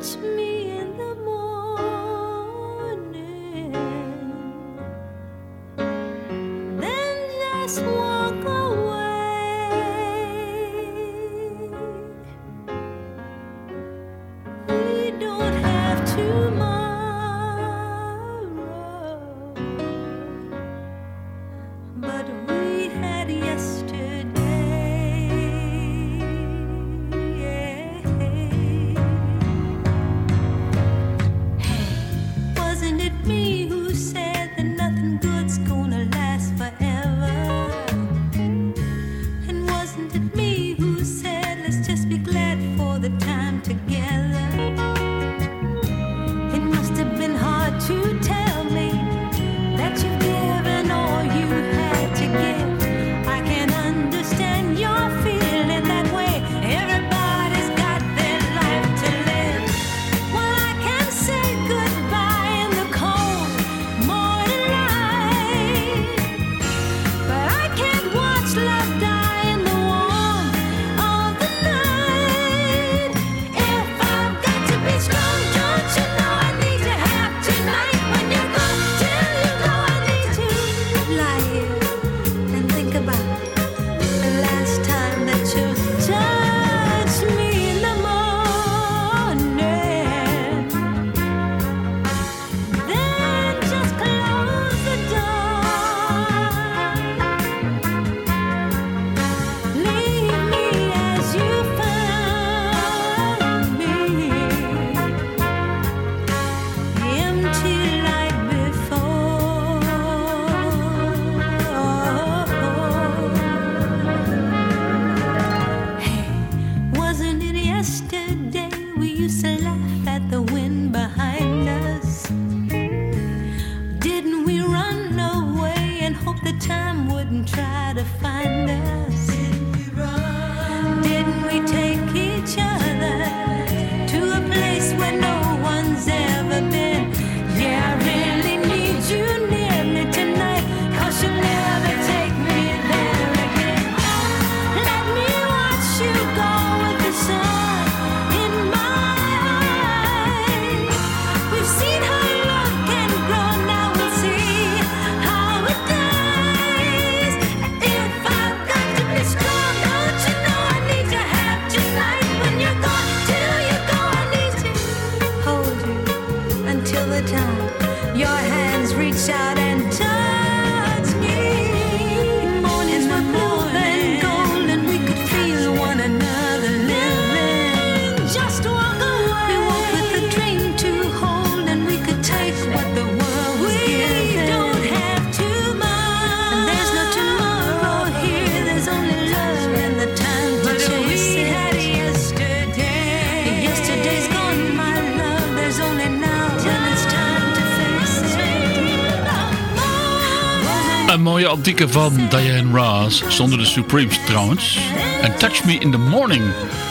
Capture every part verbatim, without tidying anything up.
Een mooie antieke van Diana Ross, zonder de Supremes trouwens. En Touch Me in the Morning.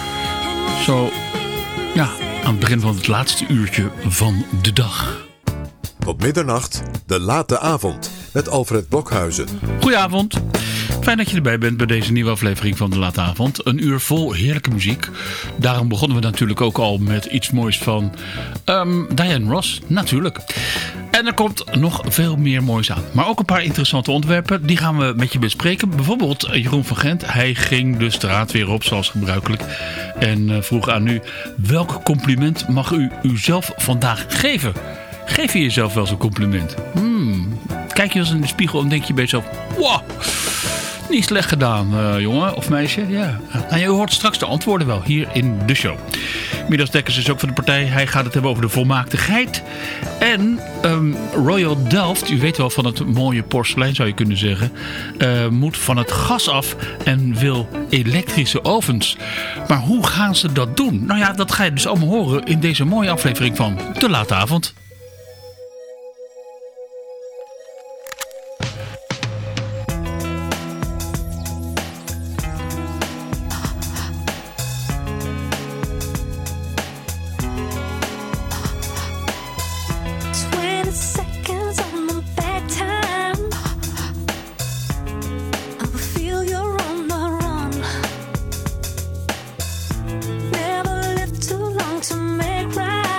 Zo, ja, aan het begin van het laatste uurtje van de dag. Tot middernacht, de late avond, met Alfred Blokhuizen. Goedenavond. Fijn dat je erbij bent bij deze nieuwe aflevering van de Late Avond. Een uur vol heerlijke muziek. Daarom begonnen we natuurlijk ook al met iets moois van um, Diana Ross, natuurlijk. En er komt nog veel meer moois aan. Maar ook een paar interessante onderwerpen. Die gaan we met je bespreken. Bijvoorbeeld Jeroen van Gent. Hij ging de straat weer op zoals gebruikelijk. En uh, vroeg aan u. Welk compliment mag u uzelf vandaag geven? Geef je jezelf wel eens een compliment? Hmm. Kijk je eens in de spiegel en denk je bij jezelf. Wow, niet slecht gedaan, uh, jongen of meisje. Ja. En je hoort straks de antwoorden wel hier in de show. Midas Dekkers is ook van de partij. Hij gaat het hebben over de volmaakte geit. En um, Royal Delft, u weet wel van het mooie porselein zou je kunnen zeggen, uh, moet van het gas af en wil elektrische ovens. Maar hoe gaan ze dat doen? Nou ja, dat ga je dus allemaal horen in deze mooie aflevering van De Late Avond. Never lived too long to make right.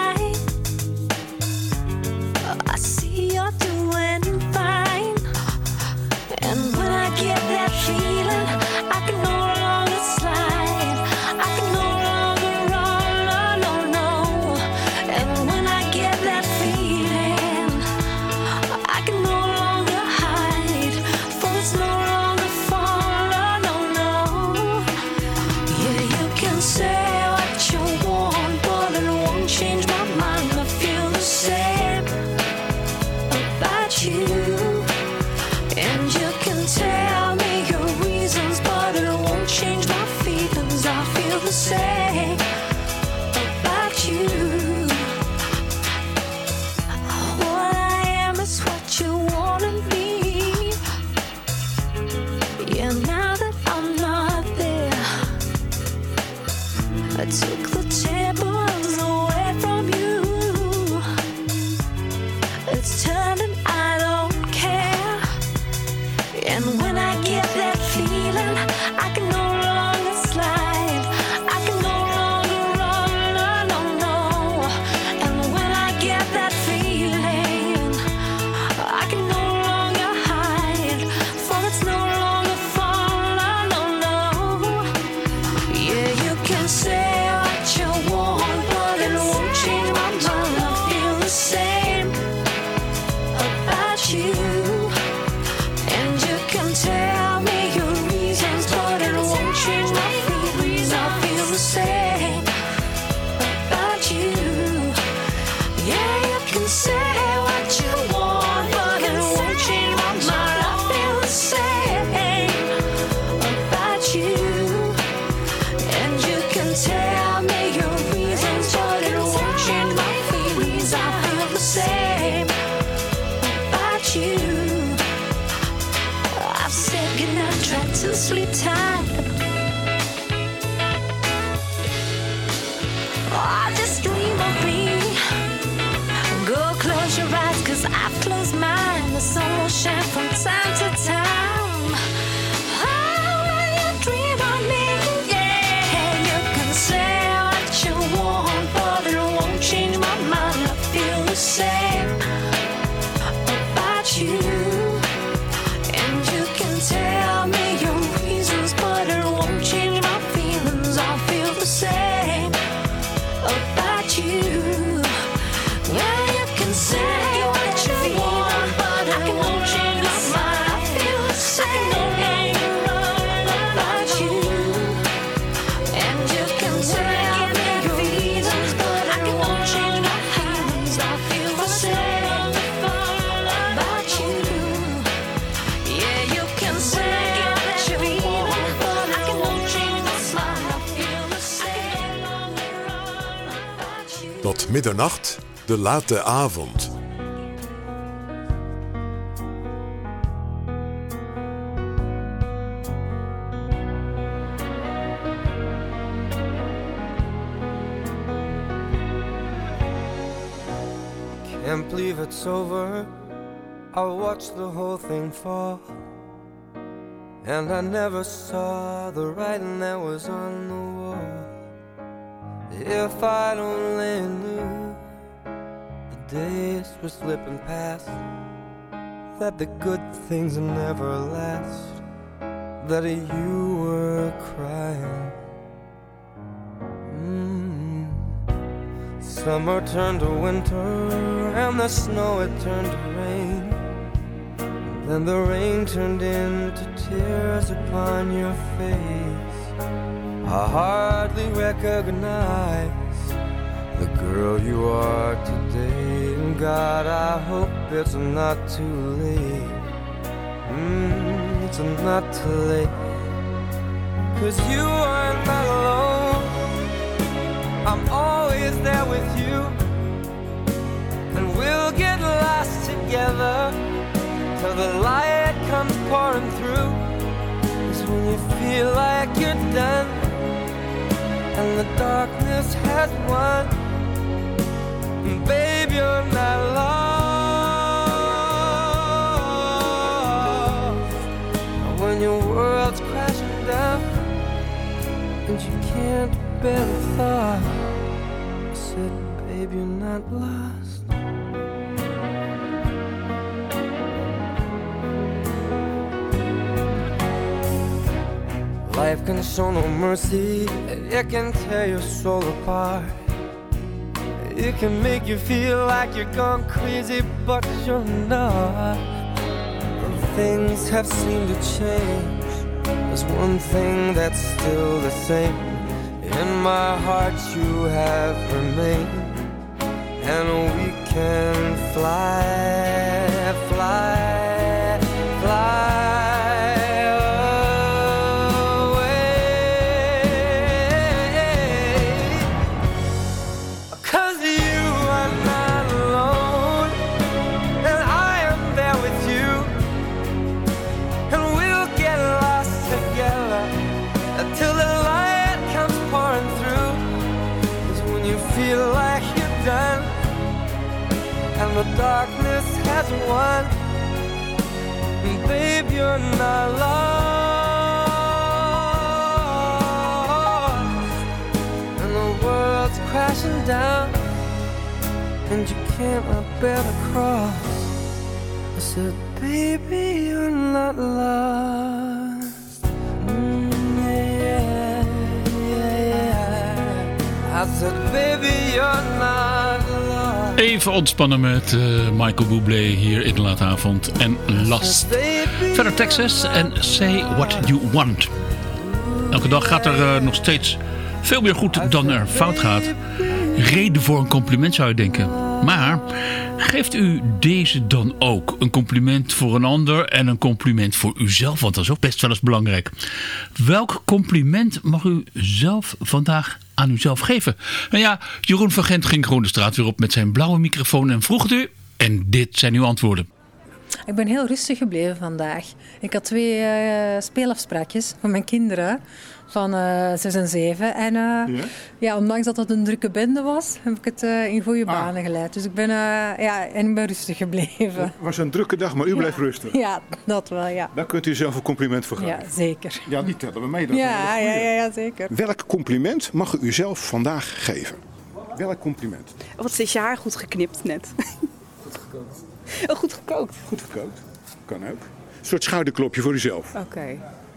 the same about you. What I am is what you wanna be. Yeah, now that I'm not there, I took the tables away from you. It's turned and I don't care. And when I get that feeling, I can no longer slide. I can no longer run, no, no, no. And when I get that feeling, I can no longer hide. For it's no longer fun, no, no, no. Yeah, you can say what you want, but it won't change my mind. I feel the same about you. And you can tell me your reasons, but it won't change my feelings. I feel the same about you. Yeah, you can say what you want, but it won't change my mind. I feel the same about you. And you can tell me your reasons, but it won't change my feelings. I feel the same about you. I've said goodnight, tried to sleep tight. Oh, just dream of me. Go close your eyes, cause I've closed mine. The sun will shine from time to time. Oh, when you dream of me, yeah. You can say what you want, but it won't change my mind. I feel the same about you. And you can tell me your reasons, but it won't change my feelings. I feel the same about you. Yeah, you can say what you want, but it won't change my mind. I feel the same about you. And you can tell me your reasons, but it won't change my feelings. I feel the same about you. Yeah, you can say what you want, but I won't change my mind. I feel the same about you. Tot middernacht, de late avond. Can't believe it's over. I watched the whole thing fall, and I never saw the writing that was on the wall. If I'd only knew the days were slipping past, that the good things never last, that you were crying. Mm. Summer turned to winter, and the snow it turned to rain. Then the rain turned into tears upon your face. I hardly recognize the girl you are today. And God, I hope it's not too late. Mm, it's not too late. Cause you are not alone. I'm always there with you, and we'll get lost together till the light comes pouring through. It's when you feel like you're done and the darkness has won, and babe, you're not lost. When your world's crashing down and you can't bear the thought, I said, babe, you're not lost. Life can show no mercy, it can tear your soul apart. It can make you feel like you're gone crazy, but you're not. And things have seemed to change. There's one thing that's still the same. In my heart you have remained, and we can fly, fly, fly away. feel like you're done and the darkness has won. Babe, you're not lost and the world's crashing down and you can't bear the cross. I said, baby, you're not lost. Mm, yeah, yeah, yeah. I said, baby, you're not lost. Even ontspannen met uh, Michael Bublé hier in de late avond en Last. Verder Texas en Say What You Want. Elke dag gaat er uh, nog steeds veel meer goed dan er fout gaat. Reden voor een compliment zou je denken. Maar geeft u deze dan ook? Een compliment voor een ander en een compliment voor uzelf. Want dat is ook best wel eens belangrijk. Welk compliment mag u zelf vandaag aan uzelf geven? Nou ja, Jeroen van Gent ging gewoon de straat weer op met zijn blauwe microfoon en vroeg het u. En dit zijn uw antwoorden. Ik ben heel rustig gebleven vandaag. Ik had twee uh, speelafspraakjes van mijn kinderen van uh, zes en zeven. En uh, ja? Ja, ondanks dat het een drukke bende was, heb ik het uh, in goede ah. banen geleid. Dus ik ben, uh, ja, en ik ben rustig gebleven. Het was een drukke dag, maar u ja. bleef rustig. Ja, dat wel, ja. Daar kunt u zelf een compliment voor geven. Ja, zeker. Ja, die tellen we mee. Dat ja, ja, ja, ja, zeker. Welk compliment mag u zelf vandaag geven? Welk compliment? Wat is je haar goed geknipt net? Goed gekookt. Oh, goed gekookt. Goed gekookt. Kan ook. Een soort schouderklopje voor uzelf. Oké. Okay.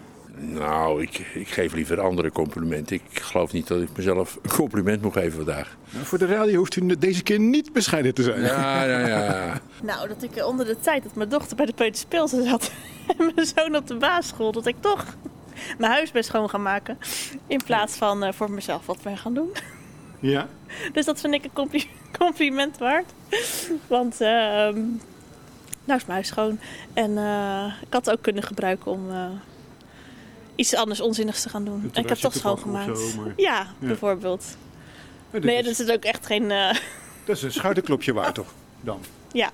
Nou, ik, ik geef liever andere complimenten. Ik geloof niet dat ik mezelf een compliment moet geven vandaag. Nou, voor de radio hoeft u deze keer niet bescheiden te zijn. Ja, ja, ja. Nou, dat ik onder de tijd dat mijn dochter bij de peuterspeelzaal zat en mijn zoon op de basisschool, dat ik toch mijn huis ben schoon gaan maken in plaats van uh, voor mezelf wat ben gaan doen. Ja. Dus dat vind ik een compli- compliment waard. Want uh, nou is mijn huis schoon. En uh, ik had het ook kunnen gebruiken om uh, iets anders onzinnigs te gaan doen. En ik heb toch schoongemaakt. Zo, maar... Ja, ja, bijvoorbeeld. Ja, nee, is... dat is ook echt geen... Uh... Dat is een schouderklopje waard toch, dan? Ja.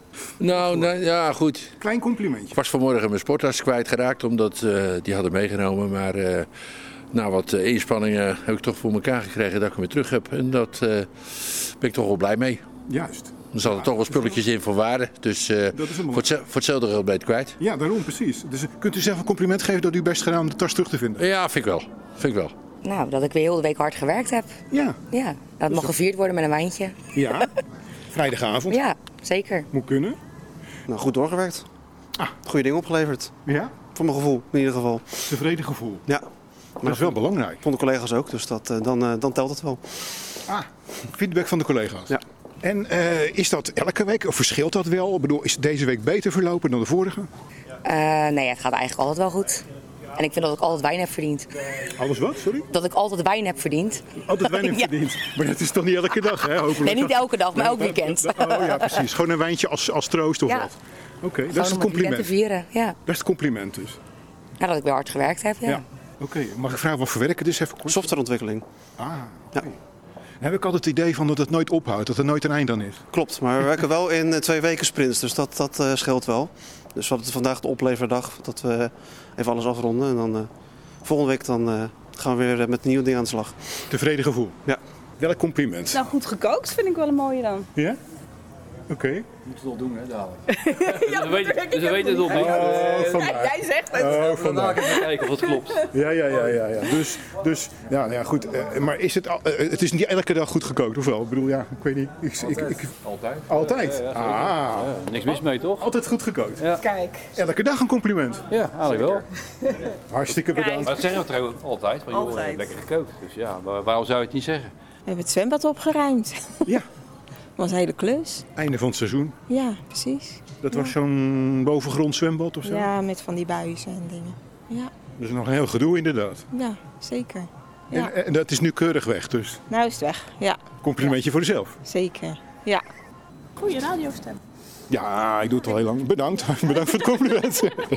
Nou, nou, ja, goed. Klein complimentje. Ik was vanmorgen mijn sporttas kwijtgeraakt, omdat uh, die hadden meegenomen. Maar uh, na wat uh, inspanningen heb ik toch voor elkaar gekregen dat ik hem weer terug heb. En dat uh, ben ik toch wel blij mee. Juist. Er zaten ja, toch wel spulletjes in voor waarde. Dus uh, voor, het, voor hetzelfde geld ben je het kwijt. Ja, daarom precies. Dus kunt u zelf een compliment geven dat u best gedaan om de tas terug te vinden? Ja, vind ik wel. Vind ik wel. Nou, dat ik weer heel de week hard gewerkt heb. Ja. Ja, dat dus mag gevierd worden met een wijntje. Ja, vrijdagavond. Ja, zeker. Moet kunnen. Nou, goed doorgewerkt. Ah. Goede dingen opgeleverd. Ja? Voor mijn gevoel, in ieder geval. Tevreden gevoel. Ja. Maar dat is wel belangrijk. Van de collega's ook, dus dat, dan, uh, dan telt het wel. Ah, feedback van de collega's. Ja. En uh, is dat elke week of verschilt dat wel? Ik bedoel, is deze week beter verlopen dan de vorige? Uh, nee, het gaat eigenlijk altijd wel goed. En ik vind dat ik altijd wijn heb verdiend. Alles wat, sorry? Dat ik altijd wijn heb verdiend. Altijd wijn heb ja. verdiend? Maar dat is toch niet elke dag, hè? Hopelijk. Nee, niet elke dag, maar elk weekend. Oh ja, precies. Gewoon een wijntje als, als troost of ja. wat? Oké, okay, dat is het compliment. Te vieren, ja. Dat is het compliment dus. Ja, dat ik weer hard gewerkt heb, ja. ja. Oké, okay. Mag ik vragen wat voor werk het is? Even kort. Softwareontwikkeling. Ah, okay. Ja. Dan heb ik altijd het idee van dat het nooit ophoudt, dat er nooit een eind aan is. Klopt, maar we werken wel in twee weken sprints, dus dat, dat uh, scheelt wel. Dus we hadden vandaag de opleverdag, dat we even alles afronden. En dan uh, volgende week dan, uh, gaan we weer met nieuwe dingen aan de slag. Tevreden gevoel? Ja. Welk compliment? Nou, goed gekookt vind ik wel een mooie dan. Ja? Oké. Okay. Je moet het wel doen, hè, dadelijk. Ja, dus we weten, dus we weten het nog niet. Oh, ja, jij zegt het. Oh, vandaag. Even kijken of het klopt. Ja, ja, ja, ja, ja. Dus, dus ja, nou ja, goed. Uh, maar is het, uh, het is niet elke dag goed gekookt, of wel? Ik bedoel, ja, ik weet niet. Ik, altijd. Ik, ik, altijd. Altijd? Ja, ja, ah. Ja, niks mis mee, toch? Altijd goed gekookt. Ja. Kijk. Elke dag een compliment. Ja, eigenlijk wel. Hartstikke bedankt. Maar dat zeggen we trouwens altijd. Want, joh, altijd. Lekker gekookt. Dus ja, waarom zou je het niet zeggen? We hebben het zwembad opgeruimd. Ja. Dat was een hele klus. Einde van het seizoen. Ja, precies. Dat ja. was zo'n bovengrond zwembad of zo? Ja, met van die buizen en dingen. Ja. Dat is nog een heel gedoe inderdaad. Ja, zeker. Ja. En, en dat is nu keurig weg dus? Nou is het weg, ja. Complimentje ja. voor jezelf? Zeker, ja. Goeie radiostem. Ja, ik doe het al heel lang. Bedankt. Bedankt voor het compliment.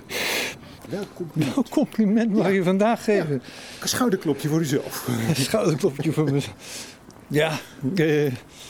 Welk compliment, Welk compliment mag ja. je vandaag geven? Ja. Een schouderklopje voor jezelf. Een schouderklopje voor mezelf. Ja, uh,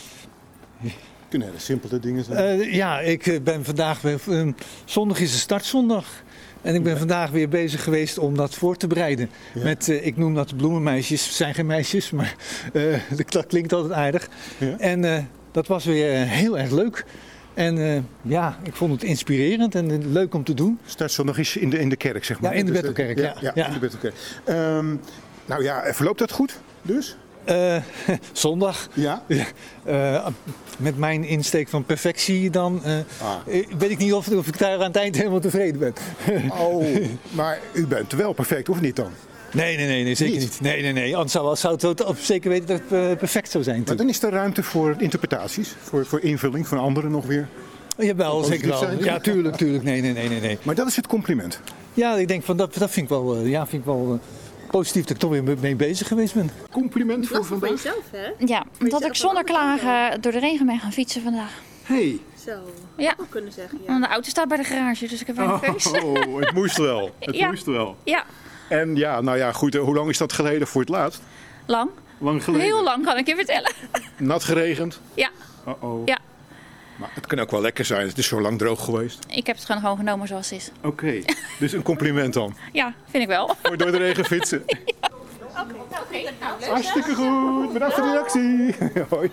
kunnen hele simpele dingen zijn. Uh, ja, ik ben vandaag... Uh, zondag is de startzondag. En ik ben vandaag weer bezig geweest om dat voor te bereiden. Ja. Met, uh, ik noem dat bloemenmeisjes. Het zijn geen meisjes, maar uh, dat klinkt altijd aardig. Ja. En uh, dat was weer uh, heel erg leuk. En uh, ja, ik vond het inspirerend en uh, leuk om te doen. Start zo nog eens in de, in de kerk, zeg maar. Ja, in de dus, Bethelkerk, ja. ja. Ja, ja. in de Bethelkerk. Um, nou ja, verloopt dat goed dus? Uh, zondag. Ja? Uh, met mijn insteek van perfectie dan uh, ah. weet ik niet of, of ik daar aan het eind helemaal tevreden ben. Oh, maar u bent wel perfect, of niet dan? Nee, nee, nee, nee zeker niet. niet. Nee, nee, nee. Anders zou, zou het op zeker weten dat het uh, perfect zou zijn. Maar dan is er ruimte voor interpretaties, voor, voor invulling van anderen nog weer? Jawel, zeker wel. Zijn. Ja, tuurlijk, tuurlijk. Nee, nee, nee, nee, nee. Maar dat is het compliment? Ja, ik denk van dat, dat vind ik wel, uh, ja, vind ik wel uh, positief dat ik toch weer mee bezig geweest ben. Compliment voor vandaag? Voor jezelf, hè? Ja, dat ik zonder klagen door de regen ben gaan fietsen vandaag. Hey. Zo, ja. Dat kunnen zeggen. Ja. De auto staat bij de garage, dus ik heb weinig keus. Oh, het moest wel. Het ja. moest wel. Ja. En ja, nou ja, goed. Hoe lang is dat geleden voor het laatst? Lang. Lang geleden? Heel lang, kan ik je vertellen. Nat geregend? Ja. Uh-oh. Ja. Maar het kan ook wel lekker zijn. Het is zo lang droog geweest. Ik heb het gewoon gewoon genomen zoals het is. Oké, okay. Dus een compliment dan? Ja, vind ik wel. Voor door de regen fietsen? Ja. Oké, okay. okay. nou, hartstikke goed. Bedankt voor de reactie. Hoi.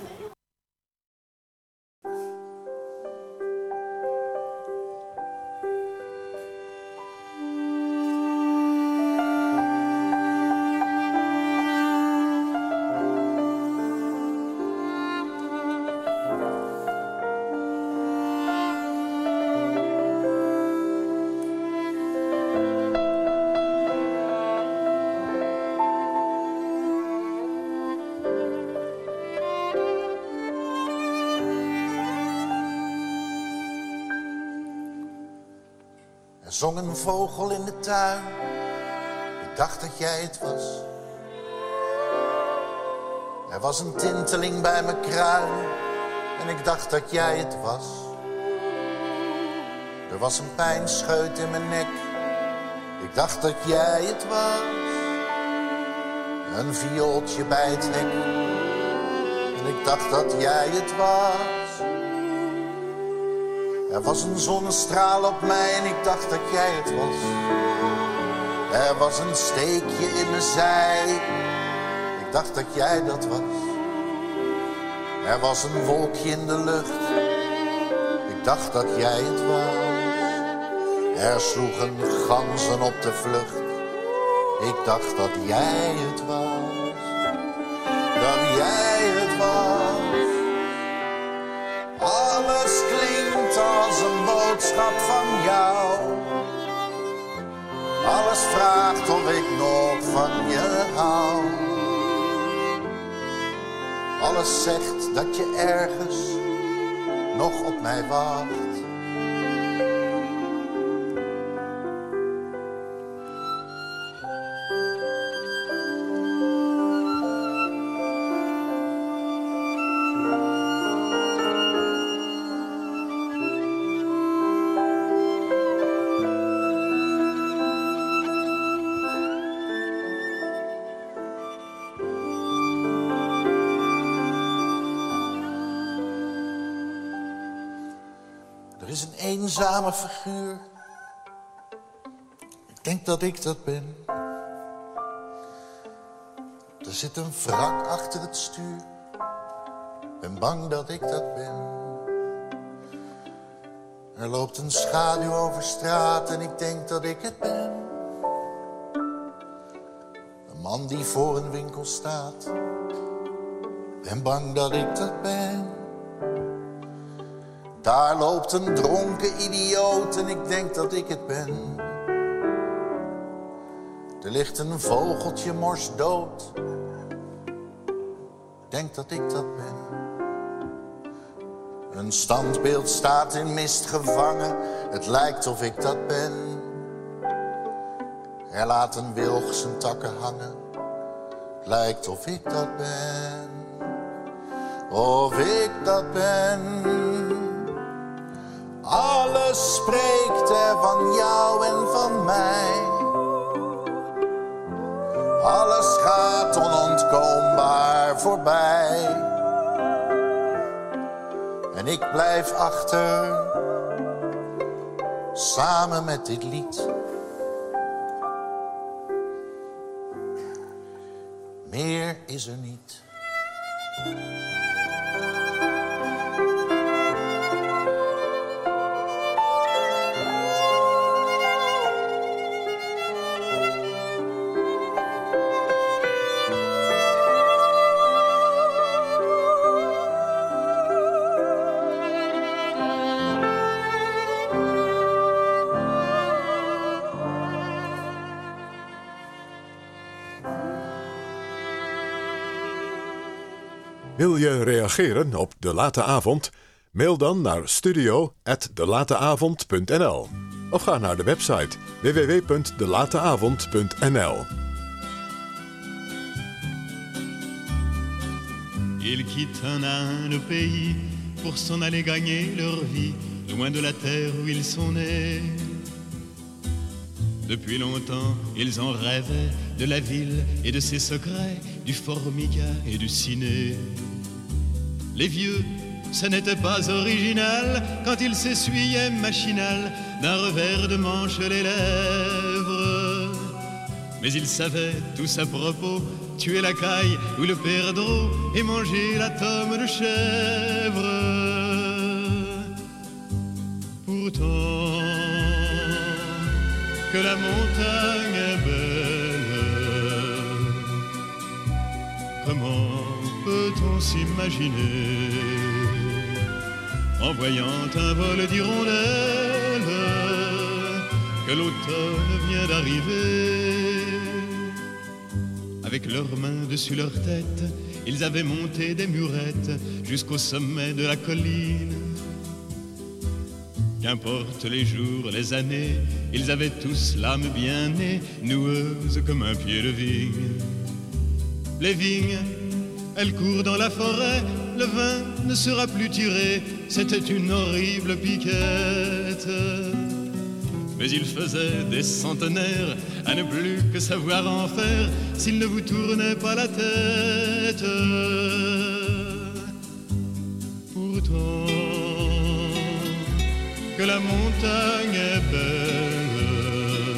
Zong een vogel in de tuin, ik dacht dat jij het was. Er was een tinteling bij mijn kruin en ik dacht dat jij het was. Er was een pijnscheut in mijn nek, ik dacht dat jij het was. Een viooltje bij het hek en ik dacht dat jij het was. Er was een zonnestraal op mij en ik dacht dat jij het was. Er was een steekje in mijn zij, ik dacht dat jij dat was. Er was een wolkje in de lucht, ik dacht dat jij het was. Er sloegen ganzen op de vlucht, ik dacht dat jij het was. Dat jij het was. Alles klinkt als een boodschap van jou. Alles vraagt of ik nog van je hou. Alles zegt dat je ergens nog op mij wacht. Er is een eenzame figuur. Ik denk dat ik dat ben. Er zit een wrak achter het stuur. Ben bang dat ik dat ben. Er loopt een schaduw over straat en ik denk dat ik het ben. Een man die voor een winkel staat. Ben bang dat ik dat ben. Daar loopt een dronken idioot en ik denk dat ik het ben. Er ligt een vogeltje morsdood. Ik denk dat ik dat ben. Een standbeeld staat in mist gevangen. Het lijkt of ik dat ben. Er laat een wilg zijn takken hangen. Het lijkt of ik dat ben. Of ik dat ben. Alles spreekt er van jou en van mij. Alles gaat onontkoombaar voorbij. En ik blijf achter samen met dit lied. Meer is er niet. Wil je reageren op De Late Avond? Mail dan naar studio at delateavond punt n l of ga naar de website w w w punt delateavond punt n l. Ils quittent un à un le pays pour s'en aller gagner leur vie, loin de la terre où ils sont nés. Depuis longtemps, ils en rêvaient de la ville et de ses secrets, du formica et du ciné. Les vieux, ça n'était pas original quand ils s'essuyaient machinal d'un revers de manche les lèvres. Mais ils savaient tous à propos tuer la caille ou le perdreau et manger la tome de chèvre. Pourtant, que la montagne est belle, comment peut-on s'imaginer en voyant un vol d'hirondelles que l'automne vient d'arriver? Avec leurs mains dessus leur tête, ils avaient monté des murettes jusqu'au sommet de la colline. Qu'importe les jours, les années, ils avaient tous l'âme bien née, noueuse comme un pied de vigne. Les vignes, elles courent dans la forêt, le vin ne sera plus tiré, c'était une horrible piquette. Mais il faisait des centenaires à ne plus que savoir en faire s'il ne vous tournait pas la tête. Pourtant, que la montagne est belle,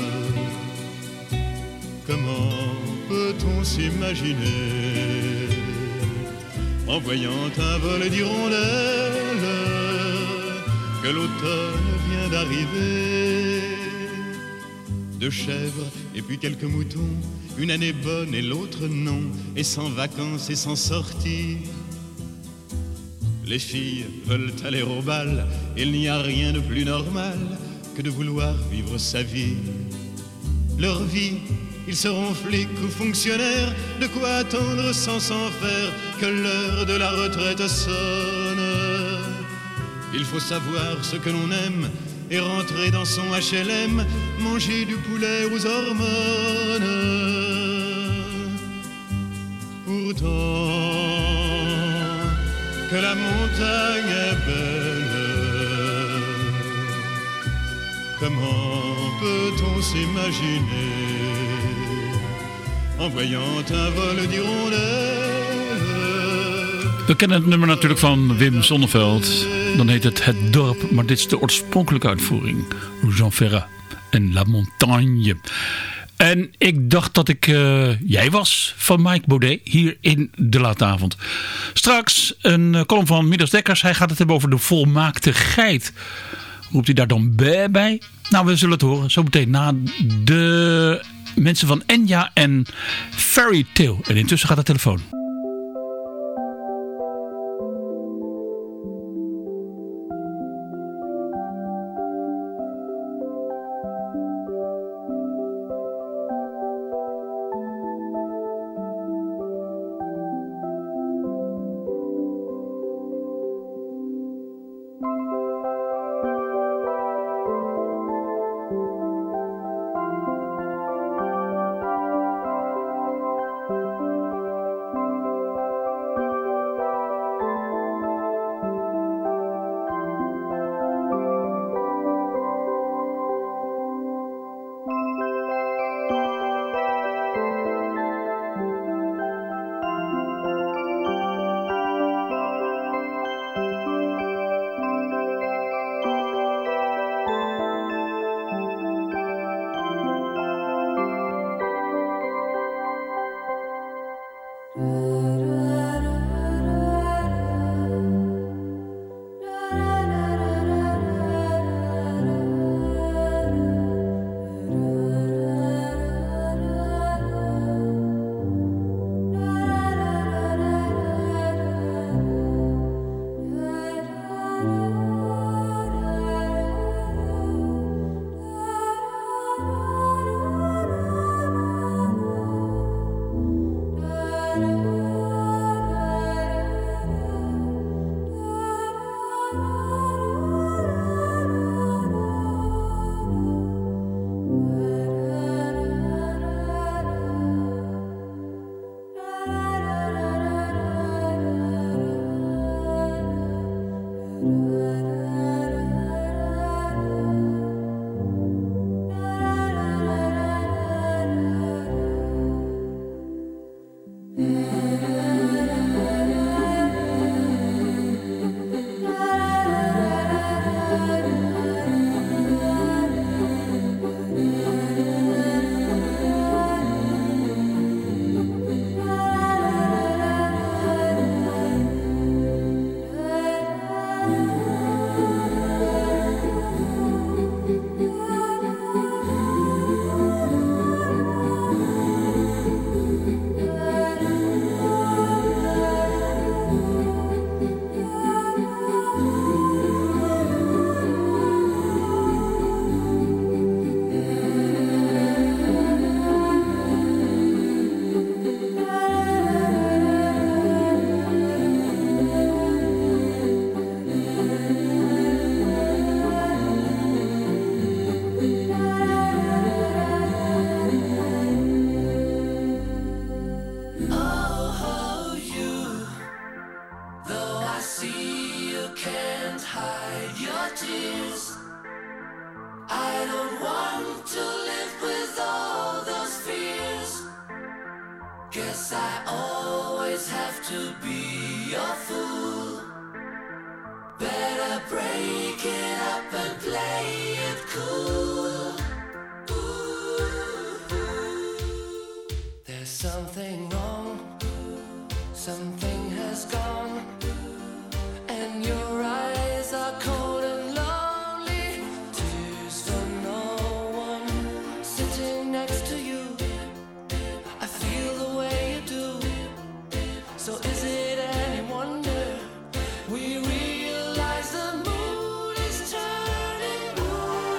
comment peut-on s'imaginer en voyant un vol d'hirondelles que l'automne vient d'arriver? Deux chèvres et puis quelques moutons, une année bonne et l'autre non, et sans vacances et sans sortie. Les filles veulent aller au bal, il n'y a rien de plus normal que de vouloir vivre sa vie. Leur vie, ils seront flics ou fonctionnaires, de quoi attendre sans s'en faire que l'heure de la retraite sonne. Il faut savoir ce que l'on aime et rentrer dans son H L M, manger du poulet aux hormones. Pourtant, que la montagne est belle, comment peut-on s'imaginer en voyant un vol d'hirondelles? We kennen het nummer natuurlijk van Wim Sonneveld. Dan heet het Het Dorp, maar dit is de oorspronkelijke uitvoering. Jean Ferrat en La Montagne. En ik dacht dat ik uh, jij was van Mike Baudet hier in De Late Avond. Straks een uh, column van Midas Dekkers. Hij gaat het hebben over de volmaakte geit. Roept hij daar dan bij bij? Nou, we zullen het horen zo meteen na de mensen van Enya en Fairy Tale. En intussen gaat de telefoon. Guess I always have to be your fool. Better break it up and play it cool. There's something wrong, something has gone, and your eyes are cold and lonely. Tears for no one sitting next to you. I feel the way you do. So is it any wonder we realize the mood is turning blue?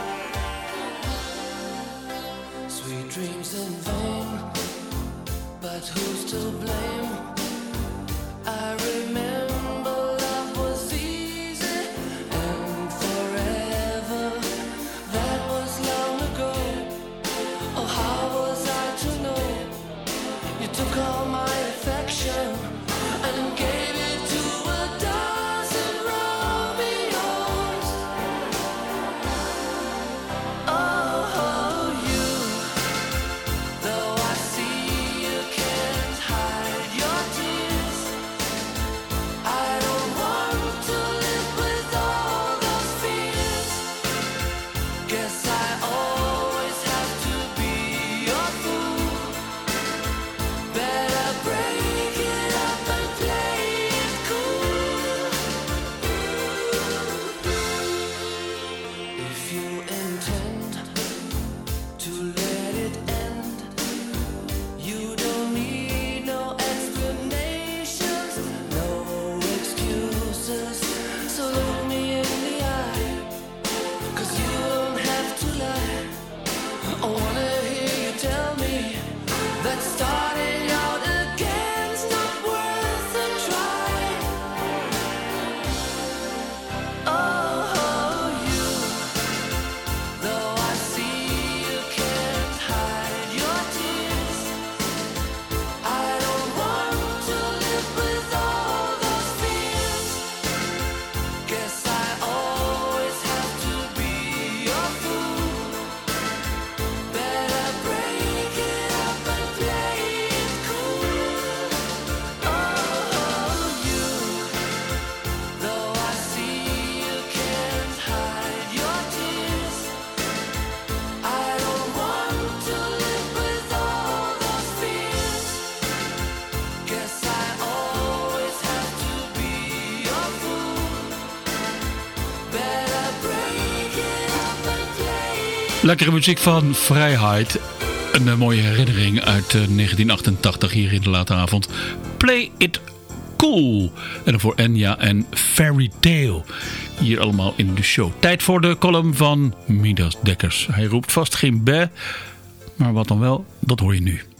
Sweet dreams in vain, but who's to blame? I remember love was easy and forever. That was long ago. Oh, how was I to know? You took all my affection and gave it to a dozen Romeos. Oh, you, though I see you can't hide your tears, I don't want to live with all those fears. Guess I always have to be your fool. Better break it up and play it cool. If you intend to let it end, you don't need no explanations, no excuses. So look me in the eye, 'cause you don't have to lie. I wanna hear you tell me that starting out again's not worth a try. Oh, you, though I see you can't hide your tears, I don't want to live with all those fears. Guess I always have to be your fool. Better break it up and play it cool. Oh, you, though I see you can't hide your tears, I don't want to live with all those fears. Guess I always have to be your fool. Better break it up and play it. Lekkere muziek van Vrijheid. Een uh, mooie herinnering uit uh, negentien achtentachtig hier in de late avond. Play It Cool. En dan voor Enya en Fairy Tale. Hier allemaal in de show. Tijd voor de column van Midas Dekkers. Hij roept vast geen bé. Maar wat dan wel, dat hoor je nu.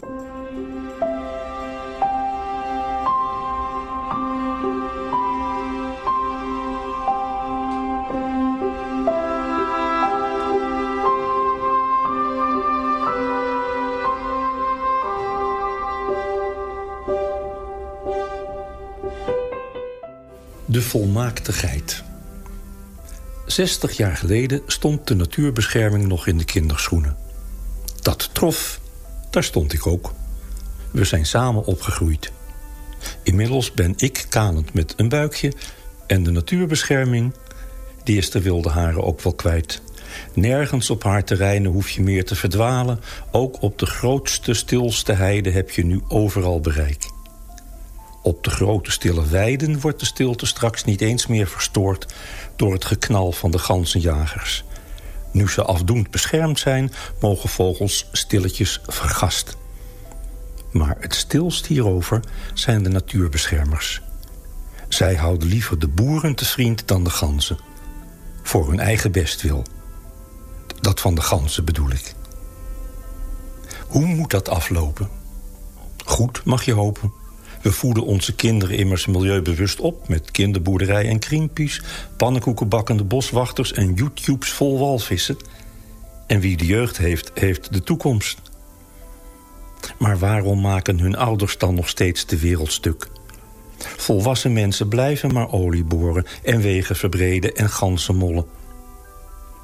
De volmaaktigheid. Zestig jaar geleden stond de natuurbescherming nog in de kinderschoenen. Dat trof, daar stond ik ook. We zijn samen opgegroeid. Inmiddels ben ik kalend met een buikje en de natuurbescherming, die is de wilde haren ook wel kwijt. Nergens op haar terreinen hoef je meer te verdwalen. Ook op de grootste, stilste heide heb je nu overal bereik. Op de grote stille weiden wordt de stilte straks niet eens meer verstoord door het geknal van de ganzenjagers. Nu ze afdoend beschermd zijn, mogen vogels stilletjes vergast. Maar het stilst hierover zijn de natuurbeschermers. Zij houden liever de boeren te vriend dan de ganzen. Voor hun eigen bestwil. Dat van de ganzen bedoel ik. Hoe moet dat aflopen? Goed, mag je hopen. We voeden onze kinderen immers milieubewust op met kinderboerderij en Greenpeace, pannenkoekenbakkende boswachters en YouTubes vol walvissen. En wie de jeugd heeft, heeft de toekomst. Maar waarom maken hun ouders dan nog steeds de wereld stuk? Volwassen mensen blijven maar olie boren en wegen verbreden en ganzen mollen.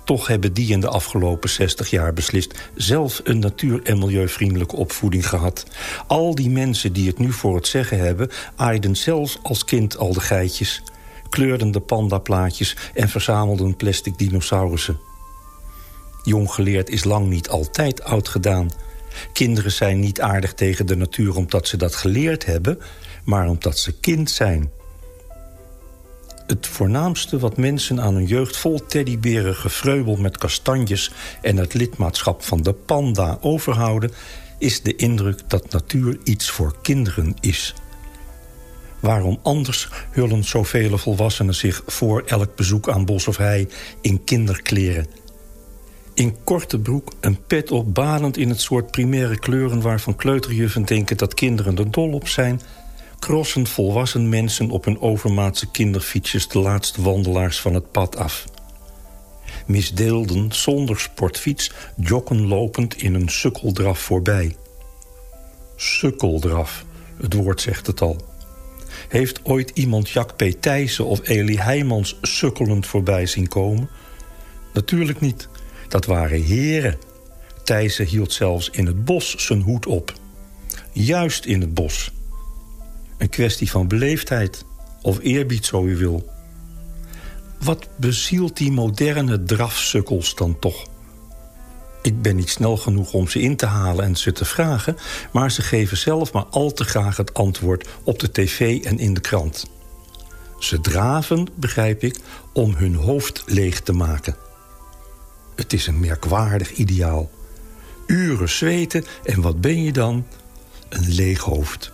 Toch hebben die in de afgelopen zestig jaar beslist zelf een natuur- en milieuvriendelijke opvoeding gehad. Al die mensen die het nu voor het zeggen hebben, aaiden zelfs als kind al de geitjes, kleurden de pandaplaatjes en verzamelden plastic dinosaurussen. Jong geleerd is lang niet altijd oud gedaan. Kinderen zijn niet aardig tegen de natuur omdat ze dat geleerd hebben, maar omdat ze kind zijn. Het voornaamste wat mensen aan hun jeugd vol teddyberen, gevreubel met kastanjes en het lidmaatschap van de panda overhouden, is de indruk dat natuur iets voor kinderen is. Waarom anders hullen zoveel volwassenen zich voor elk bezoek aan bos of hei in kinderkleren? In korte broek, een pet op, badend in het soort primaire kleuren waarvan kleuterjuffen denken dat kinderen er dol op zijn, crossen volwassen mensen op hun overmaatse kinderfietsjes de laatste wandelaars van het pad af. Misdeelden zonder sportfiets joggen lopend in een sukkeldraf voorbij. Sukkeldraf, het woord zegt het al. Heeft ooit iemand Jack P. Thijssen of Elie Heijmans sukkelend voorbij zien komen? Natuurlijk niet. Dat waren heren. Thijssen hield zelfs in het bos zijn hoed op. Juist in het bos. Een kwestie van beleefdheid, of eerbied zo u wil. Wat bezielt die moderne drafsukkels dan toch? Ik ben niet snel genoeg om ze in te halen en ze te vragen, maar ze geven zelf maar al te graag het antwoord op de tv en in de krant. Ze draven, begrijp ik, om hun hoofd leeg te maken. Het is een merkwaardig ideaal. Uren zweten en wat ben je dan? Een leeg hoofd.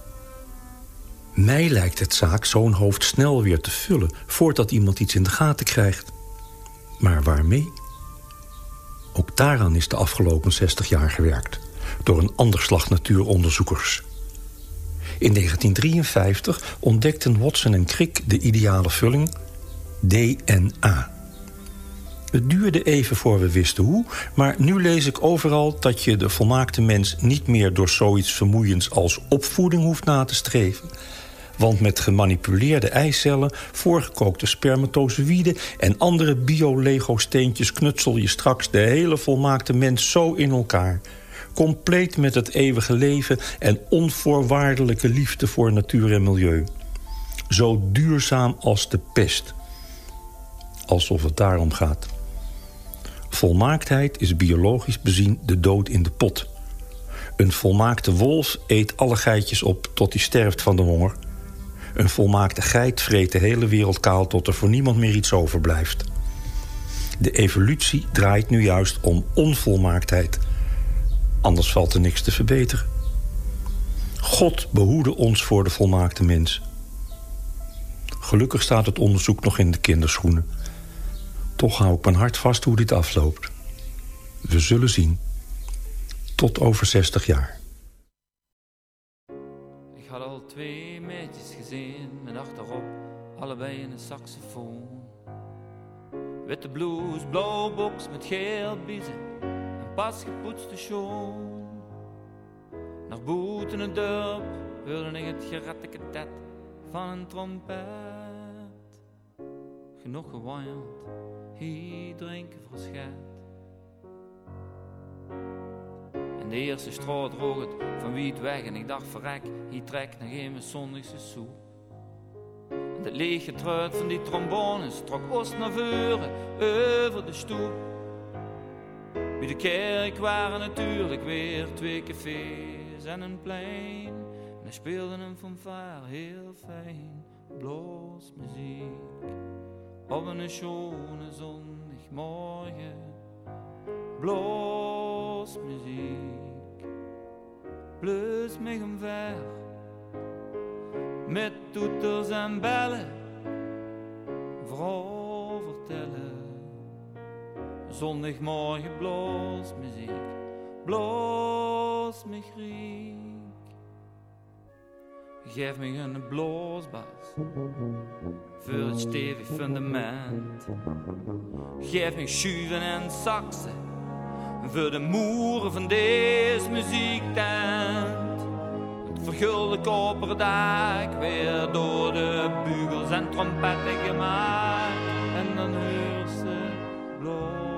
Mij lijkt het zaak zo'n hoofd snel weer te vullen voordat iemand iets in de gaten krijgt. Maar waarmee? Ook daaraan is de afgelopen zestig jaar gewerkt door een ander slag natuuronderzoekers. In negentien drieënvijftig ontdekten Watson en Crick de ideale vulling D N A. Het duurde even voor we wisten hoe, maar nu lees ik overal dat je de volmaakte mens niet meer door zoiets vermoeiends als opvoeding hoeft na te streven. Want met gemanipuleerde eicellen, voorgekookte spermatozoïden en andere bio-Lego-steentjes knutsel je straks de hele volmaakte mens zo in elkaar. Compleet met het eeuwige leven en onvoorwaardelijke liefde voor natuur en milieu. Zo duurzaam als de pest. Alsof het daarom gaat. Volmaaktheid is biologisch bezien de dood in de pot. Een volmaakte wolf eet alle geitjes op tot hij sterft van de honger. Een volmaakte geit vreet de hele wereld kaal tot er voor niemand meer iets overblijft. De evolutie draait nu juist om onvolmaaktheid. Anders valt er niks te verbeteren. God behoede ons voor de volmaakte mens. Gelukkig staat het onderzoek nog in de kinderschoenen. Toch hou ik mijn hart vast hoe dit afloopt. We zullen zien. Tot over zestig jaar. Ik had al twee meisjes gezien met achterop allebei een saxofoon. Witte blouse, blauwe box met geel biezen en pas gepoetste schoen. Naar buiten het dorp hoorde ik het geratteketet van een trompet. Genoeg gewaaierd, hier drinken verschijt. En de eerste straat droog het van wie het weg en ik dacht verrek, hier trekt nog geen mijn zondagse soe. En het lege truit van die trombones trok oost naar voren over de stoep. Bij de kerk waren natuurlijk weer twee cafés en een plein. En er speelde een fanfare heel fijn, bluesmuziek. Op een schone zondagmorgen, bluesmuziek. Blues mij omver, met toeters en bellen, vrouw vertellen. Zondagmorgen bluesmuziek, blues me griek. Geef me een bloosbas voor het stevig fundament. Geef me schuiven en saxen voor de moeren van deze muziektent. Het vergulde koperdak weer door de bugels en trompetten gemaakt. En dan hoor ze bloos.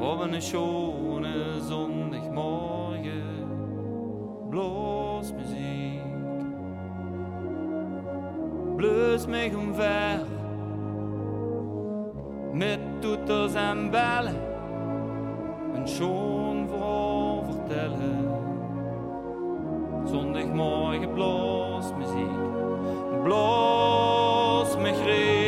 op een schone zondagmorgen, bloos muziek. Bleus mij omver, met toeters en bellen, een schoon verhaal vertellen. Zondagmorgen bloos muziek, bloos me greep.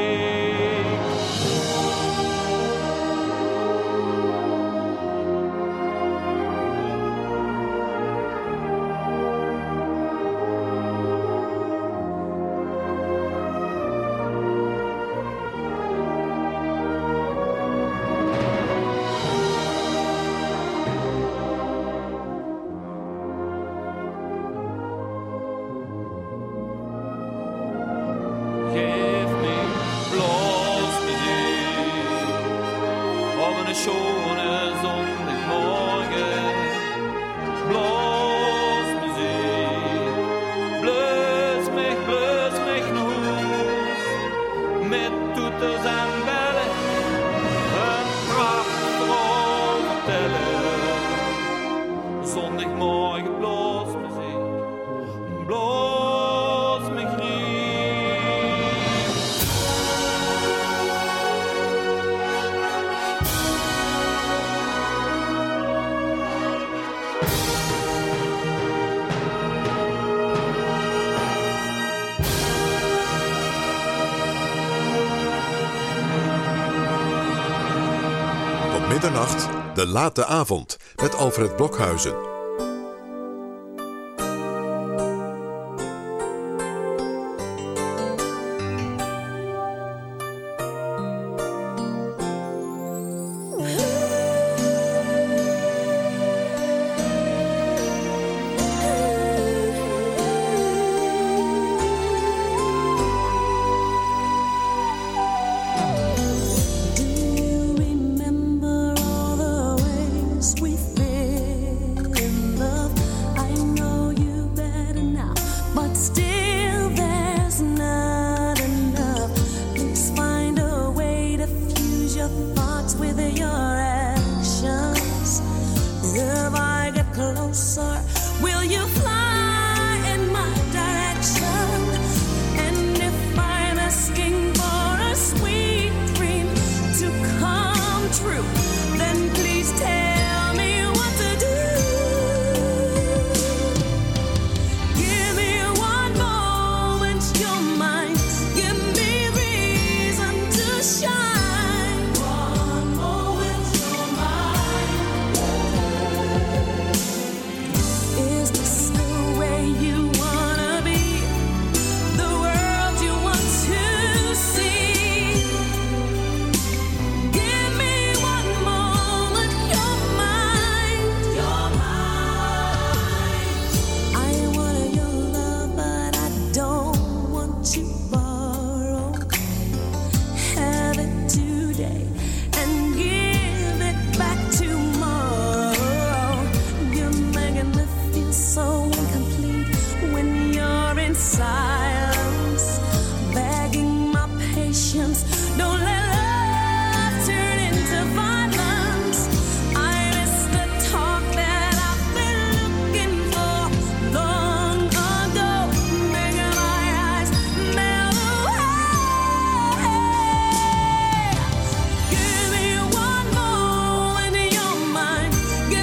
Middernacht, de late avond, met Alfred Blokhuizen.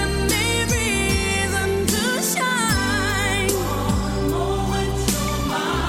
Shine.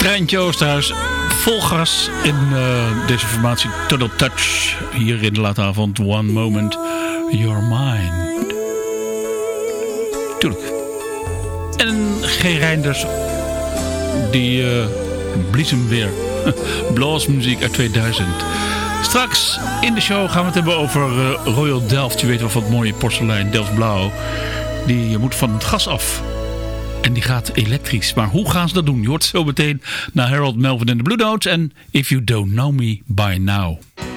Treintje Oosterhuis, vol gas in uh, deze formatie Total Touch. Hier in de late avond, One Moment, You're Mine. Tuurlijk. En G. Reinders, die uh, blies hem weer. Bluesmuziek uit tweeduizend. Straks in de show gaan we het hebben over uh, Royal Delft. Je weet wel van het mooie porselein, Delft Blauw. Die moet van het gas af. En die gaat elektrisch. Maar hoe gaan ze dat doen? Je hoort zo meteen naar Harold Melvin en de Blue Notes. En If You Don't Know Me By Now.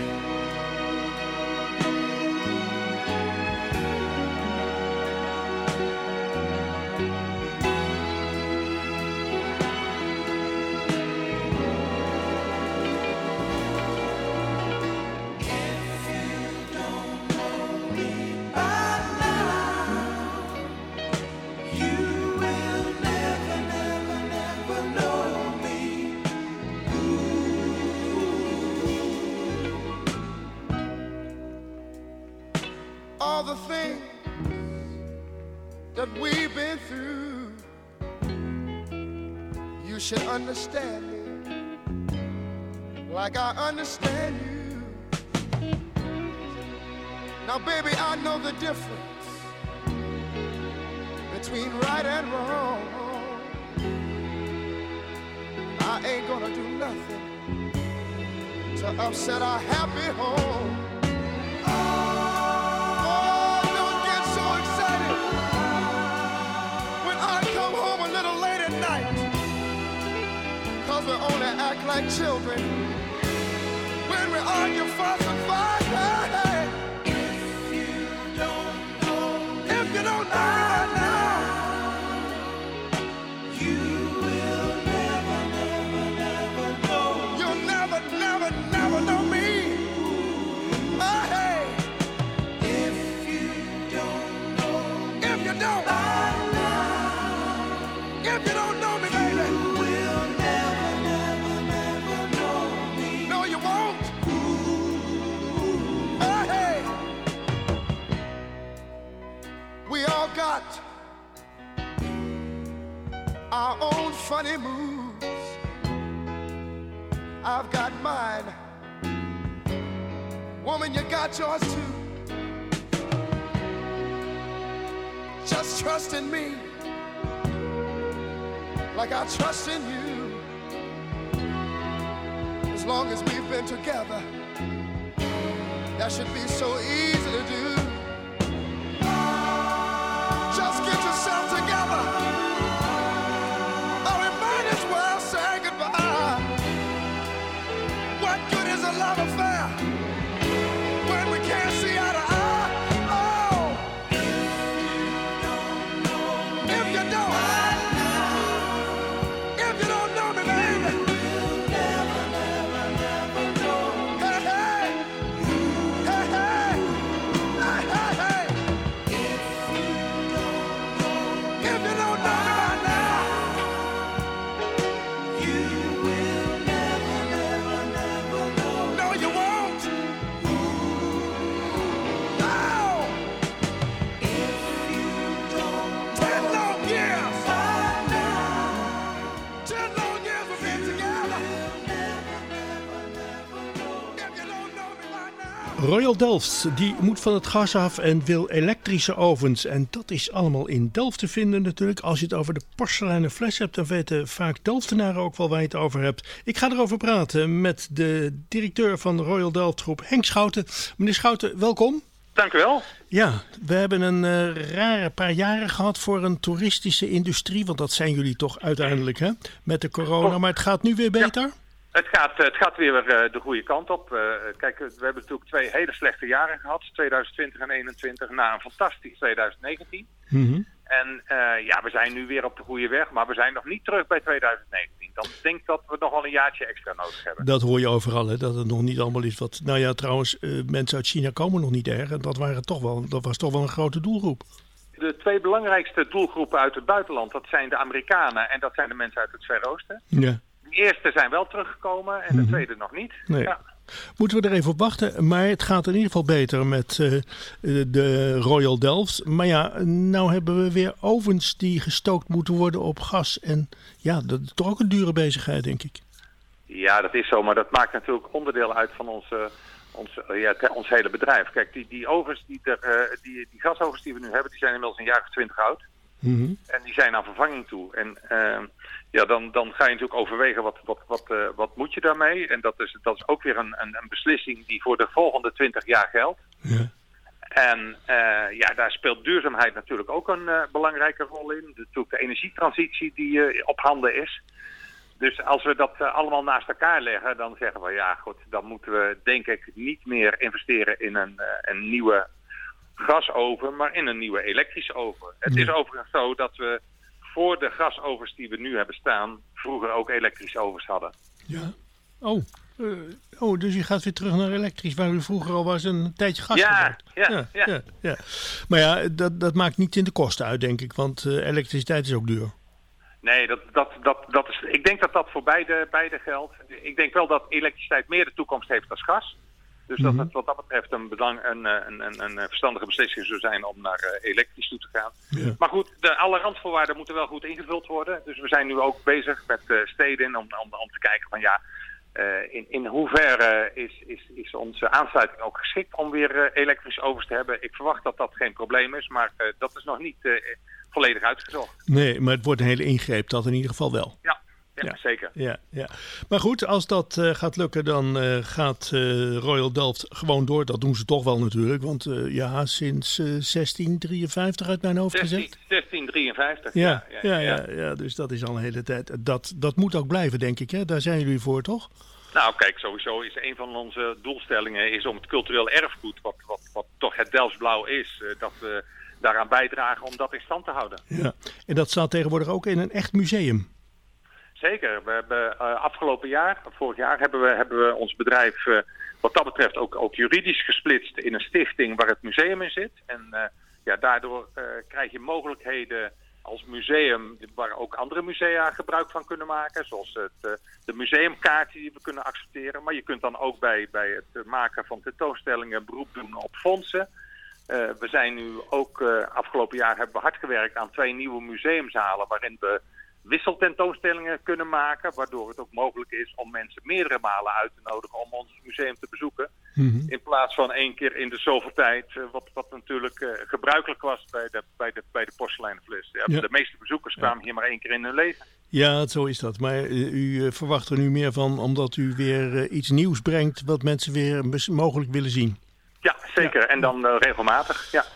Understand me like I understand you. Now, baby, I know the difference between right and wrong. I ain't gonna do nothing to upset our happy home. Oh, don't get so excited when I come home a little late at night. Cause we only act like children when we argue, fuss and fight. Hey, hey. If you don't know, if you don't know now, you will never, never, never know. You'll never, never, never know me. Oh, hey. If you don't know, if you don't, if you don't know me, baby. Got our own funny moves. I've got mine. Woman, you got yours too. Just trust in me like I trust in you. As long as we've been together, that should be so easy to do. Just get yourself together, or we might as well say goodbye. What good is a love affair when we can't see eye to eye? Oh, if you don't, if you don't know me, baby, you'll never, never, never know. Hey, hey, hey, hey, hey, hey, hey. Royal Delft, die moet van het gas af en wil elektrische ovens. En dat is allemaal in Delft te vinden natuurlijk. Als je het over de porseleinen fles hebt, dan weten vaak Delftenaren ook wel waar je het over hebt. Ik ga erover praten met de directeur van de Royal Delft groep, Henk Schouten. Meneer Schouten, welkom. Dank u wel. Ja, we hebben een uh, rare paar jaren gehad voor een toeristische industrie. Want dat zijn jullie toch uiteindelijk, hè? Met de corona. Maar het gaat nu weer beter? Ja. Het gaat, het gaat weer uh, de goede kant op. Uh, kijk, we hebben natuurlijk twee hele slechte jaren gehad. tweeduizend twintig en eenentwintig na een fantastisch tweeduizend negentien. Mm-hmm. En uh, ja, we zijn nu weer op de goede weg. Maar we zijn nog niet terug bij tweeduizend negentien. Dan denk ik dat we nog wel een jaartje extra nodig hebben. Dat hoor je overal, hè? Dat het nog niet allemaal is wat... Nou ja, trouwens, uh, mensen uit China komen nog niet erg. En dat, waren toch wel, dat was toch wel een grote doelgroep. De twee belangrijkste doelgroepen uit het buitenland, dat zijn de Amerikanen en dat zijn de mensen uit het Verre Oosten. Ja. De eerste zijn wel teruggekomen en de mm-hmm. tweede nog niet. Nee. Ja. Moeten we er even op wachten. Maar het gaat in ieder geval beter met uh, de Royal Delft. Maar ja, nou hebben we weer ovens die gestookt moeten worden op gas. En ja, dat is toch ook een dure bezigheid, denk ik. Ja, dat is zo. Maar dat maakt natuurlijk onderdeel uit van onze, onze, ja, ons hele bedrijf. Kijk, die, die ovens, die, er, uh, die, die gasovens die we nu hebben, die zijn inmiddels een jaar of twintig oud. Mm-hmm. En die zijn aan vervanging toe. En uh, ja, dan, dan ga je natuurlijk overwegen wat, wat, wat, uh, wat moet je daarmee. En dat is, dat is ook weer een, een, een beslissing die voor de volgende twintig jaar geldt. Ja. En uh, ja, daar speelt duurzaamheid natuurlijk ook een uh, belangrijke rol in. Natuurlijk de energietransitie die uh, op handen is. Dus als we dat uh, allemaal naast elkaar leggen, dan zeggen we ja goed, dan moeten we denk ik niet meer investeren in een, uh, een nieuwe gasoven, maar in een nieuwe elektrische oven. Het is overigens zo dat we voor de gasovens die we nu hebben staan, vroeger ook elektrische ovens hadden. Ja. Oh, uh, oh dus je gaat weer terug naar elektrisch, waar u vroeger al was een tijdje gas ja, gebruikt. Ja, ja, ja. ja, ja. Maar ja, dat, dat maakt niet in de kosten uit, denk ik, want uh, elektriciteit is ook duur. Nee, dat, dat, dat, dat is, ik denk dat dat voor beide, beide geldt. Ik denk wel dat elektriciteit meer de toekomst heeft als gas. Dus mm-hmm. dat het wat dat betreft een, belang, een, een, een, een verstandige beslissing zou zijn om naar uh, elektrisch toe te gaan. Ja. Maar goed, de, alle randvoorwaarden moeten wel goed ingevuld worden. Dus we zijn nu ook bezig met uh, steden om, om, om te kijken van ja, uh, in, in hoeverre is, is, is onze aansluiting ook geschikt om weer uh, elektrische ovens te hebben. Ik verwacht dat dat geen probleem is, maar uh, dat is nog niet uh, volledig uitgezocht. Nee, maar het wordt een hele ingreep, dat in ieder geval wel. Ja. Ja, ja, zeker. Ja, ja. Maar goed, als dat uh, gaat lukken, dan uh, gaat uh, Royal Delft gewoon door. Dat doen ze toch wel natuurlijk, want uh, ja, sinds uh, zestien drieënvijftig uit mijn hoofd gezegd. zestien drieënvijftig, ja ja, ja, ja, ja, ja. Dus dat is al een hele tijd. Dat, dat moet ook blijven, denk ik. Hè? Daar zijn jullie voor, toch? Nou, kijk, sowieso is een van onze doelstellingen is om het cultureel erfgoed, wat, wat, wat toch het Delftsblauw is, uh, dat we daaraan bijdragen om dat in stand te houden. Ja, en dat staat tegenwoordig ook in een echt museum. Zeker. We hebben uh, afgelopen jaar, vorig jaar, hebben we, hebben we ons bedrijf uh, wat dat betreft ook, ook juridisch gesplitst in een stichting waar het museum in zit. En uh, ja, daardoor uh, krijg je mogelijkheden als museum waar ook andere musea gebruik van kunnen maken. Zoals het, uh, de museumkaart die we kunnen accepteren. Maar je kunt dan ook bij, bij het maken van tentoonstellingen beroep doen op fondsen. Uh, we zijn nu ook, uh, afgelopen jaar hebben we hard gewerkt aan twee nieuwe museumzalen waarin we wisseltentoonstellingen kunnen maken, waardoor het ook mogelijk is om mensen meerdere malen uit te nodigen om ons museum te bezoeken. Mm-hmm. In plaats van één keer in de zoveel tijd, uh, wat, wat natuurlijk uh, gebruikelijk was bij de, bij de, bij de porseleinen fles. Ja, ja. De meeste bezoekers kwamen ja. hier maar één keer in hun leven. Ja, zo is dat. Maar uh, u uh, verwacht er nu meer van omdat u weer uh, iets nieuws brengt wat mensen weer bes- mogelijk willen zien. Ja, zeker. Ja. En dan uh, regelmatig, ja.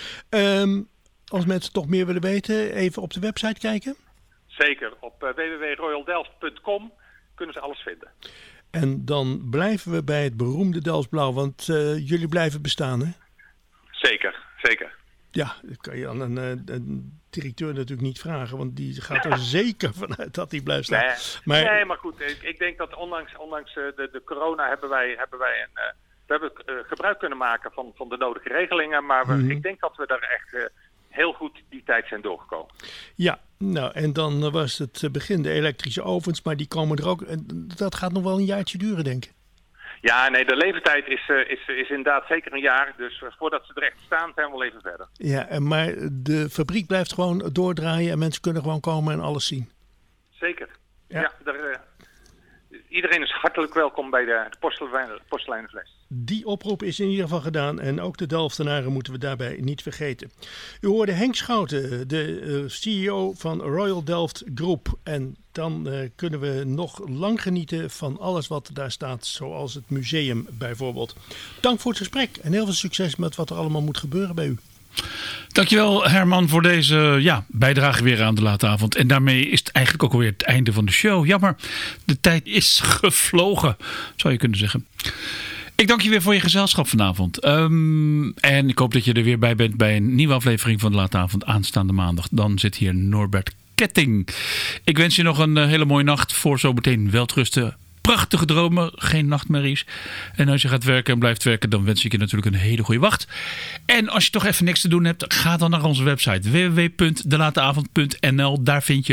Um, als mensen toch meer willen weten, even op de website kijken. Zeker. Op uh, w w w punt royal delft punt com kunnen ze alles vinden. En dan blijven we bij het beroemde Delftsblauw, want uh, jullie blijven bestaan, hè? Zeker, zeker. Ja, dat kan je aan een, een directeur natuurlijk niet vragen, want die gaat er zeker vanuit dat hij blijft staan. Nee, maar, nee, maar goed, ik, ik denk dat ondanks, ondanks uh, de, de corona hebben wij, hebben wij een, uh, we hebben uh, gebruik kunnen maken van, van de nodige regelingen, maar we, mm-hmm. ik denk dat we daar echt uh, heel goed die tijd zijn doorgekomen. Ja, nou en dan was het begin de elektrische ovens, maar die komen er ook. Dat gaat nog wel een jaartje duren, denk ik. Ja, nee, de leeftijd is, uh, is, is inderdaad zeker een jaar. Dus uh, voordat ze er echt staan, zijn we wel even verder. Ja, maar de fabriek blijft gewoon doordraaien en mensen kunnen gewoon komen en alles zien. Zeker. Ja, ja er, uh, iedereen is hartelijk welkom bij de porseleinen fles. Die oproep is in ieder geval gedaan en ook de Delftenaren moeten we daarbij niet vergeten. U hoorde Henk Schouten, de uh, C E O van Royal Delft Group. En dan uh, kunnen we nog lang genieten van alles wat daar staat, zoals het museum bijvoorbeeld. Dank voor het gesprek en heel veel succes met wat er allemaal moet gebeuren bij u. Dankjewel Herman voor deze ja, bijdrage weer aan de late avond. En daarmee is het eigenlijk ook alweer het einde van de show. Jammer, de tijd is gevlogen, zou je kunnen zeggen. Ik dank je weer voor je gezelschap vanavond. Um, en ik hoop dat je er weer bij bent bij een nieuwe aflevering van de late avond aanstaande maandag. Dan zit hier Norbert Ketting. Ik wens je nog een uh, hele mooie nacht. Voor zo meteen welterusten. Prachtige dromen, geen nachtmerries. En als je gaat werken en blijft werken, dan wens ik je natuurlijk een hele goede wacht. En als je toch even niks te doen hebt, ga dan naar onze website w w w punt de late avond punt n l. Daar vind je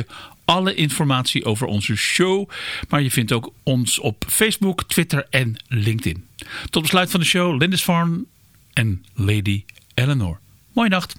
alle informatie over onze show. Maar je vindt ook ons op Facebook, Twitter en LinkedIn. Tot besluit van de show Lindisfarne en Lady Eleanor. Mooie nacht.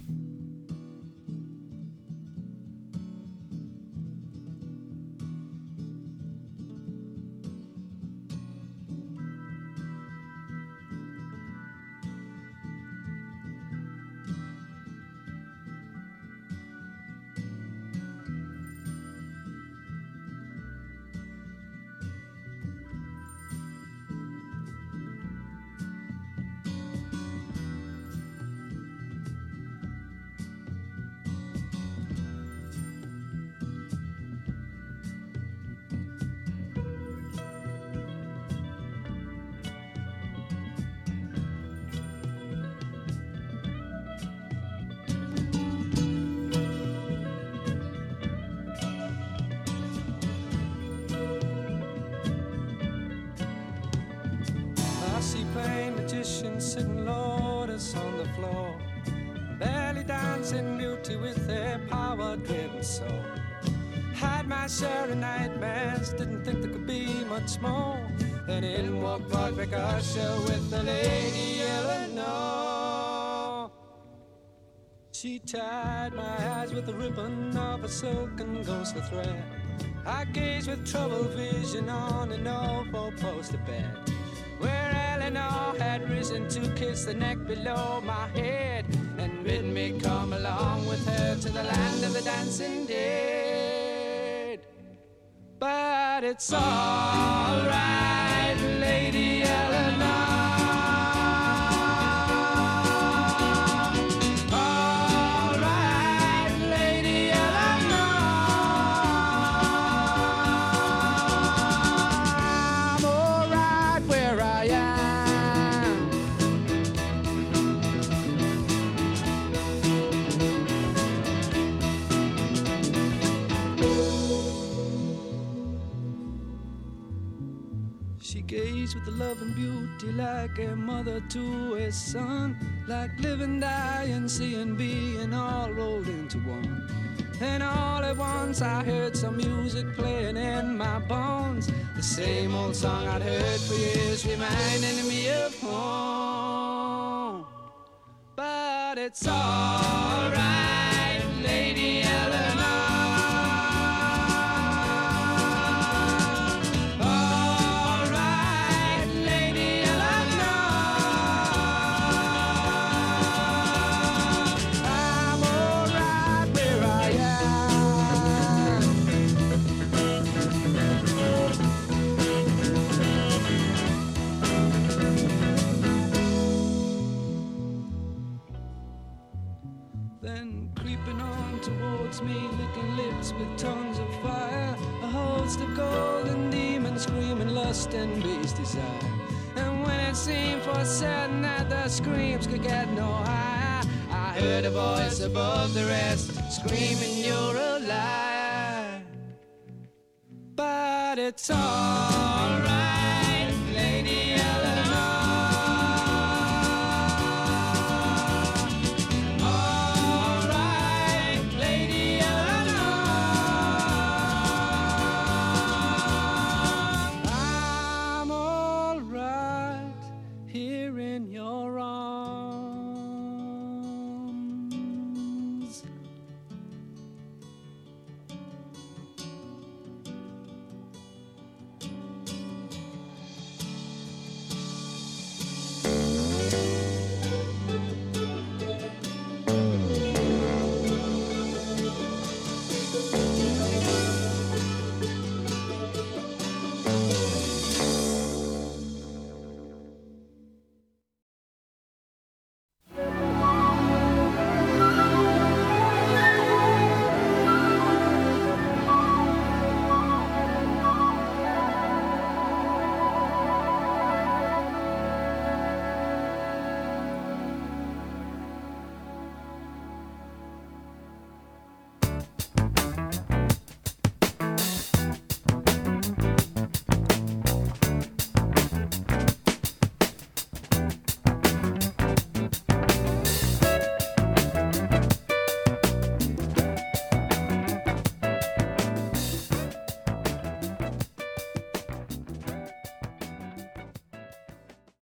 Sitting lotus on the floor, barely dancing beauty with their power-driven soul. Had my share of nightmares, didn't think there could be much more. Then in walked Roderick Usher with the Lady Eleanor. She tied my eyes with the ribbon of a silken ghostly thread. I gazed with troubled vision on an old four-poster bed, where Eleanor had risen to kiss the neck below my head and bid me come along with her to the land of the dancing dead. But it's all right, Lady Eleanor. All right, Lady Eleanor. I'm all right where I am. Gazed with the love and beauty like a mother to a son, like living, dying, seeing, being all rolled into one. And all at once I heard some music playing in my bones, the same old song I'd heard for years, reminding me of home. But it's all right, Lady Eleanor. Me licking lips with tongues of fire, a host of golden demons screaming lust and base desire. And when it seemed for certain that the screams could get no higher, I heard a voice above the rest screaming, "You're a liar." But it's all